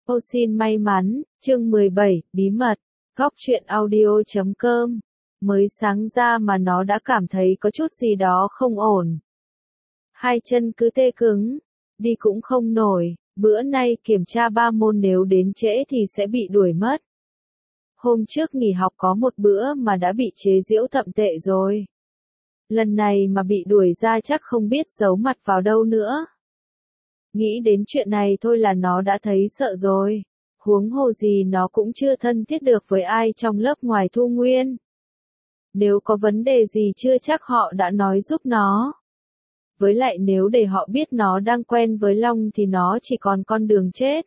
Ô xin may mắn, chương 17, bí mật, góc truyện audio.com. Mới sáng ra mà nó đã cảm thấy có chút gì đó không ổn. Hai chân cứ tê cứng, đi cũng không nổi, bữa nay kiểm tra 3 môn nếu đến trễ thì sẽ bị đuổi mất. Hôm trước nghỉ học có một bữa mà đã bị chế giễu thậm tệ rồi. Lần này mà bị đuổi ra chắc không biết giấu mặt vào đâu nữa. Nghĩ đến chuyện này thôi là nó đã thấy sợ rồi. Huống hồ gì nó cũng chưa thân thiết được với ai trong lớp ngoài Thu Nguyên. Nếu có vấn đề gì chưa chắc họ đã nói giúp nó. Với lại nếu để họ biết nó đang quen với Long thì nó chỉ còn con đường chết.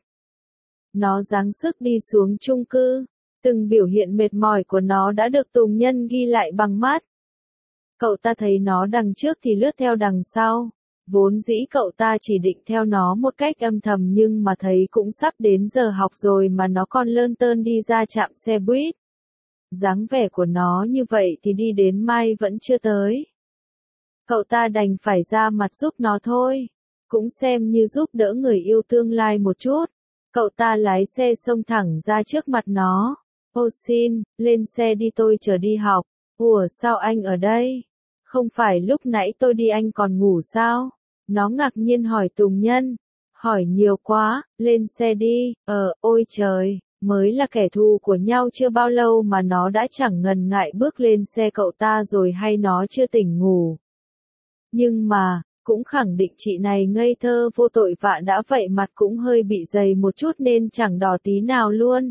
Nó giáng sức đi xuống chung cư. Từng biểu hiện mệt mỏi của nó đã được Tùng Nhân ghi lại bằng mắt. Cậu ta thấy nó đằng trước thì lướt theo đằng sau. Vốn dĩ cậu ta chỉ định theo nó một cách âm thầm nhưng mà thấy cũng sắp đến giờ học rồi mà nó còn lơn tơn đi ra trạm xe buýt. Dáng vẻ của nó như vậy thì đi đến mai vẫn chưa tới. Cậu ta đành phải ra mặt giúp nó thôi. Cũng xem như giúp đỡ người yêu tương lai một chút. Cậu ta lái xe xông thẳng ra trước mặt nó. Ô xin, lên xe đi tôi chở đi học. Ủa sao anh ở đây? Không phải lúc nãy tôi đi anh còn ngủ sao? Nó ngạc nhiên hỏi Tùng Nhân. Hỏi nhiều quá, lên xe đi. Ôi trời, mới là kẻ thù của nhau chưa bao lâu mà nó đã chẳng ngần ngại bước lên xe cậu ta rồi hay nó chưa tỉnh ngủ. Nhưng mà, cũng khẳng định chị này ngây thơ vô tội vạ đã vậy mặt cũng hơi bị dày một chút nên chẳng đỏ tí nào luôn.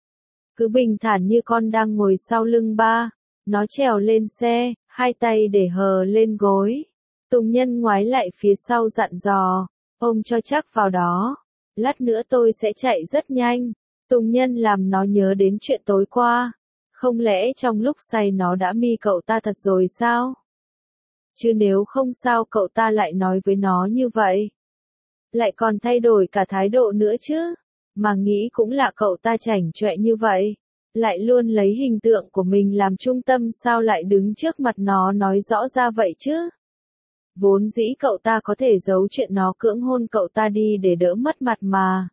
Cứ bình thản như con đang ngồi sau lưng ba. Nó trèo lên xe, hai tay để hờ lên gối. Tùng Nhân ngoái lại phía sau dặn dò, ôm cho chắc vào đó. Lát nữa tôi sẽ chạy rất nhanh. Tùng Nhân làm nó nhớ đến chuyện tối qua. Không lẽ trong lúc say nó đã mi cậu ta thật rồi sao? Chứ nếu không sao cậu ta lại nói với nó như vậy. Lại còn thay đổi cả thái độ nữa chứ. Mà nghĩ cũng là cậu ta chảnh chọe như vậy. Lại luôn lấy hình tượng của mình làm trung tâm sao lại đứng trước mặt nó nói rõ ra vậy chứ. Vốn dĩ cậu ta có thể giấu chuyện nó cưỡng hôn cậu ta đi để đỡ mất mặt mà.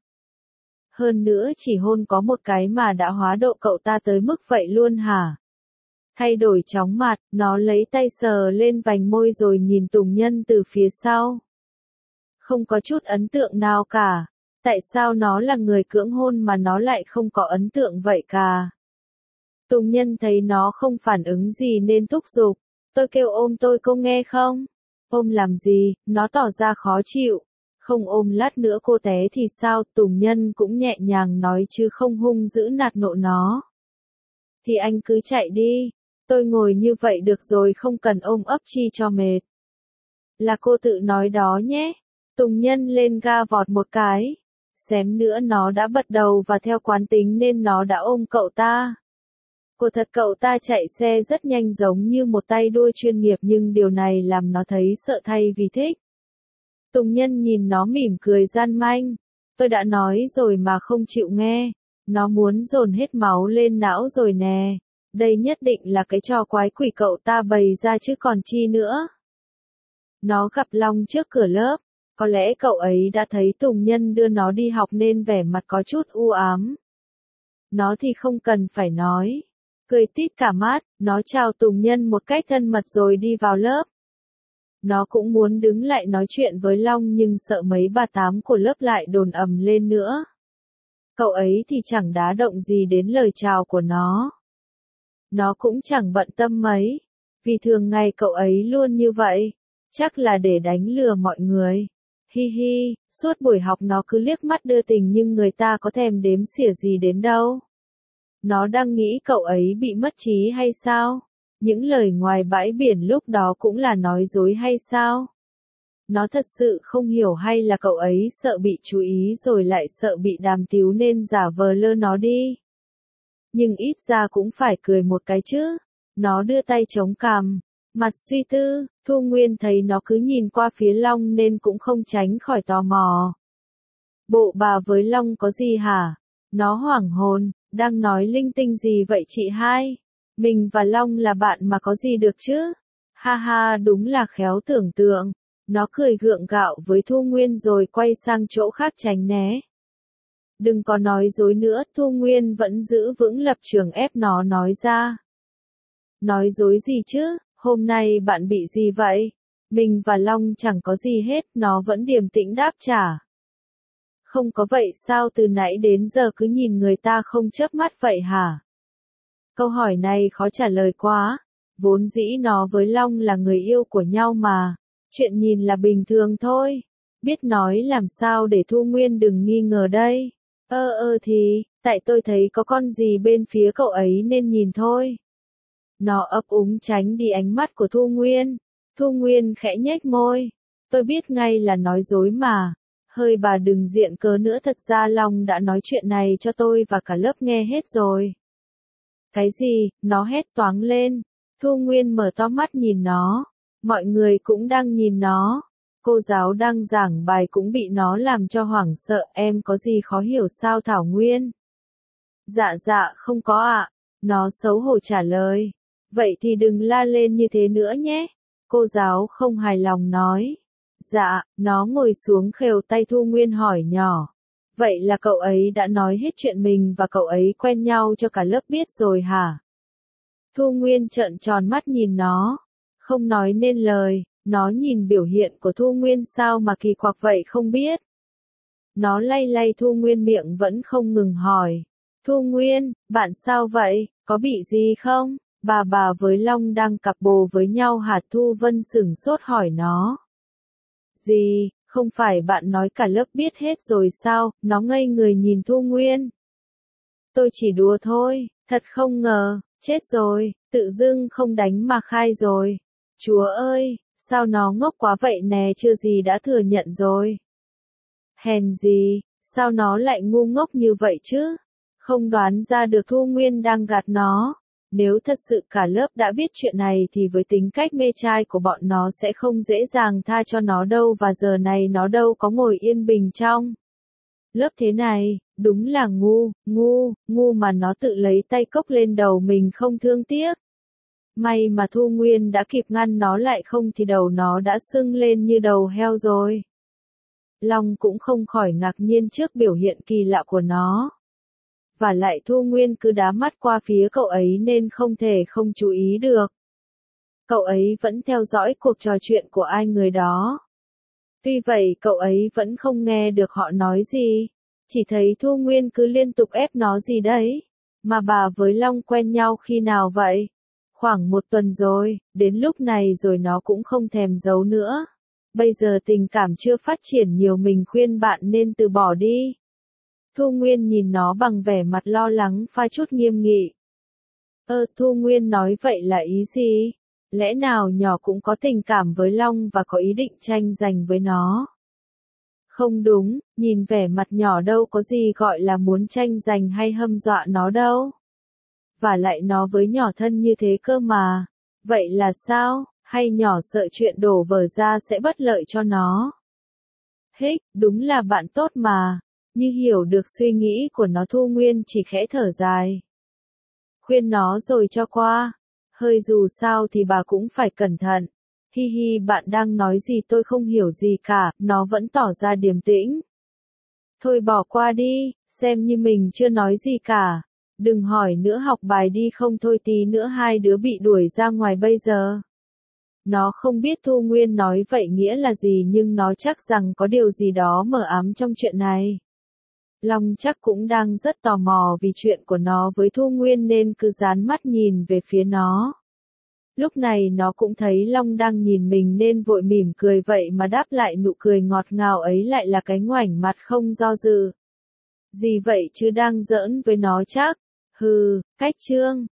Hơn nữa chỉ hôn có một cái mà đã hóa độ cậu ta tới mức vậy luôn hả? Thay đổi chóng mặt, nó lấy tay sờ lên vành môi rồi nhìn Tùng Nhân từ phía sau. Không có chút ấn tượng nào cả. Tại sao nó là người cưỡng hôn mà nó lại không có ấn tượng vậy cả? Tùng Nhân thấy nó không phản ứng gì nên thúc giục. Tôi kêu ôm tôi cô nghe không? Ôm làm gì? Nó tỏ ra khó chịu. Không ôm lát nữa cô té thì sao? Tùng Nhân cũng nhẹ nhàng nói chứ không hung dữ nạt nộ nó. Thì anh cứ chạy đi. Tôi ngồi như vậy được rồi không cần ôm ấp chi cho mệt. Là cô tự nói đó nhé. Tùng Nhân lên ga vọt một cái. Xém nữa nó đã bật đầu và theo quán tính nên nó đã ôm cậu ta. Cô thật cậu ta chạy xe rất nhanh giống như một tay đua chuyên nghiệp nhưng điều này làm nó thấy sợ thay vì thích. Tùng Nhân nhìn nó mỉm cười gian manh. Tôi đã nói rồi mà không chịu nghe. Nó muốn dồn hết máu lên não rồi nè. Đây nhất định là cái trò quái quỷ cậu ta bày ra chứ còn chi nữa. Nó gặp Long trước cửa lớp. Có lẽ cậu ấy đã thấy Tùng Nhân đưa nó đi học nên vẻ mặt có chút u ám. Nó thì không cần phải nói. Cười tít cả mắt, nó chào Tùng Nhân một cách thân mật rồi đi vào lớp. Nó cũng muốn đứng lại nói chuyện với Long nhưng sợ mấy bà tám của lớp lại đồn ầm lên nữa. Cậu ấy thì chẳng đá động gì đến lời chào của nó. Nó cũng chẳng bận tâm mấy. Vì thường ngày cậu ấy luôn như vậy. Chắc là để đánh lừa mọi người. Hi hi, suốt buổi học nó cứ liếc mắt đưa tình nhưng người ta có thèm đếm xỉa gì đến đâu. Nó đang nghĩ cậu ấy bị mất trí hay sao? Những lời ngoài bãi biển lúc đó cũng là nói dối hay sao? Nó thật sự không hiểu hay là cậu ấy sợ bị chú ý rồi lại sợ bị đàm tiếu nên giả vờ lơ nó đi. Nhưng ít ra cũng phải cười một cái chứ. Nó đưa tay chống cằm, mặt suy tư. Thu Nguyên thấy nó cứ nhìn qua phía Long nên cũng không tránh khỏi tò mò. Bộ bà với Long có gì hả? Nó hoảng hồn, đang nói linh tinh gì vậy chị hai? Mình và Long là bạn mà có gì được chứ? Ha ha đúng là khéo tưởng tượng. Nó cười gượng gạo với Thu Nguyên rồi quay sang chỗ khác tránh né. Đừng có nói dối nữa, Thu Nguyên vẫn giữ vững lập trường ép nó nói ra. Nói dối gì chứ, hôm nay bạn bị gì vậy? Mình và Long chẳng có gì hết, nó vẫn điềm tĩnh đáp trả. Không có vậy sao từ nãy đến giờ cứ nhìn người ta không chớp mắt vậy hả? Câu hỏi này khó trả lời quá. Vốn dĩ nó với Long là người yêu của nhau mà. Chuyện nhìn là bình thường thôi. Biết nói làm sao để Thu Nguyên đừng nghi ngờ đây. Thì, tại tôi thấy có con gì bên phía cậu ấy nên nhìn thôi. Nó ấp úng tránh đi ánh mắt của Thu Nguyên. Thu Nguyên khẽ nhếch môi. Tôi biết ngay là nói dối mà. Hơi bà đừng diện cớ nữa, thật ra Long đã nói chuyện này cho tôi và cả lớp nghe hết rồi. Cái gì? Nó hét toáng lên. Thu Nguyên mở to mắt nhìn nó. Mọi người cũng đang nhìn nó. Cô giáo đang giảng bài cũng bị nó làm cho hoảng sợ. Em có gì khó hiểu sao Thảo Nguyên? Dạ không có ạ. Nó xấu hổ trả lời. Vậy thì đừng la lên như thế nữa nhé. Cô giáo không hài lòng nói. Dạ, nó ngồi xuống khều tay Thu Nguyên hỏi nhỏ. Vậy là cậu ấy đã nói hết chuyện mình và cậu ấy quen nhau cho cả lớp biết rồi hả? Thu Nguyên trợn tròn mắt nhìn nó. Không nói nên lời, nó nhìn biểu hiện của Thu Nguyên sao mà kỳ quặc vậy không biết. Nó lay lay Thu Nguyên miệng vẫn không ngừng hỏi. Thu Nguyên, bạn sao vậy, có bị gì không? Bà với Long đang cặp bồ với nhau hả? Thu Vân sửng sốt hỏi nó. Gì, không phải bạn nói cả lớp biết hết rồi sao? Nó ngây người nhìn Thu Nguyên. Tôi chỉ đùa thôi, thật không ngờ, chết rồi, tự dưng không đánh mà khai rồi. Chúa ơi, sao nó ngốc quá vậy nè, chưa gì đã thừa nhận rồi. Hèn gì, sao nó lại ngu ngốc như vậy chứ? Không đoán ra được Thu Nguyên đang gạt nó. Nếu thật sự cả lớp đã biết chuyện này thì với tính cách mê trai của bọn nó sẽ không dễ dàng tha cho nó đâu, và giờ này nó đâu có ngồi yên bình trong lớp thế này, đúng là ngu mà nó tự lấy tay cốc lên đầu mình không thương tiếc. May mà Thu Nguyên đã kịp ngăn nó lại, không thì đầu nó đã sưng lên như đầu heo rồi. Long cũng không khỏi ngạc nhiên trước biểu hiện kỳ lạ của nó. Và lại Thu Nguyên cứ đá mắt qua phía cậu ấy nên không thể không chú ý được. Cậu ấy vẫn theo dõi cuộc trò chuyện của ai người đó. Tuy vậy cậu ấy vẫn không nghe được họ nói gì. Chỉ thấy Thu Nguyên cứ liên tục ép nó gì đấy. Mà bà với Long quen nhau khi nào vậy? Khoảng 1 tuần rồi, đến lúc này rồi nó cũng không thèm giấu nữa. Bây giờ tình cảm chưa phát triển nhiều, mình khuyên bạn nên từ bỏ đi. Thu Nguyên nhìn nó bằng vẻ mặt lo lắng pha chút nghiêm nghị. Thu Nguyên nói vậy là ý gì? Lẽ nào nhỏ cũng có tình cảm với Long và có ý định tranh giành với nó? Không đúng, nhìn vẻ mặt nhỏ đâu có gì gọi là muốn tranh giành hay hâm dọa nó đâu. Và lại nó với nhỏ thân như thế cơ mà. Vậy là sao? Hay nhỏ sợ chuyện đổ vỡ ra sẽ bất lợi cho nó? Đúng là bạn tốt mà. Như hiểu được suy nghĩ của nó, Thu Nguyên chỉ khẽ thở dài. Khuyên nó rồi cho qua. Hơi dù sao thì bà cũng phải cẩn thận. Hi, bạn đang nói gì tôi không hiểu gì cả, nó vẫn tỏ ra điềm tĩnh. Thôi bỏ qua đi, xem như mình chưa nói gì cả. Đừng hỏi nữa, học bài đi, không thôi tí nữa hai đứa bị đuổi ra ngoài bây giờ. Nó không biết Thu Nguyên nói vậy nghĩa là gì, nhưng nó chắc rằng có điều gì đó mờ ám trong chuyện này. Long chắc cũng đang rất tò mò vì chuyện của nó với Thu Nguyên nên cứ dán mắt nhìn về phía nó. Lúc này nó cũng thấy Long đang nhìn mình nên vội mỉm cười, vậy mà đáp lại nụ cười ngọt ngào ấy lại là cái ngoảnh mặt không do dự. Gì vậy chứ, đang giỡn với nó chắc? Hừ, cách chương.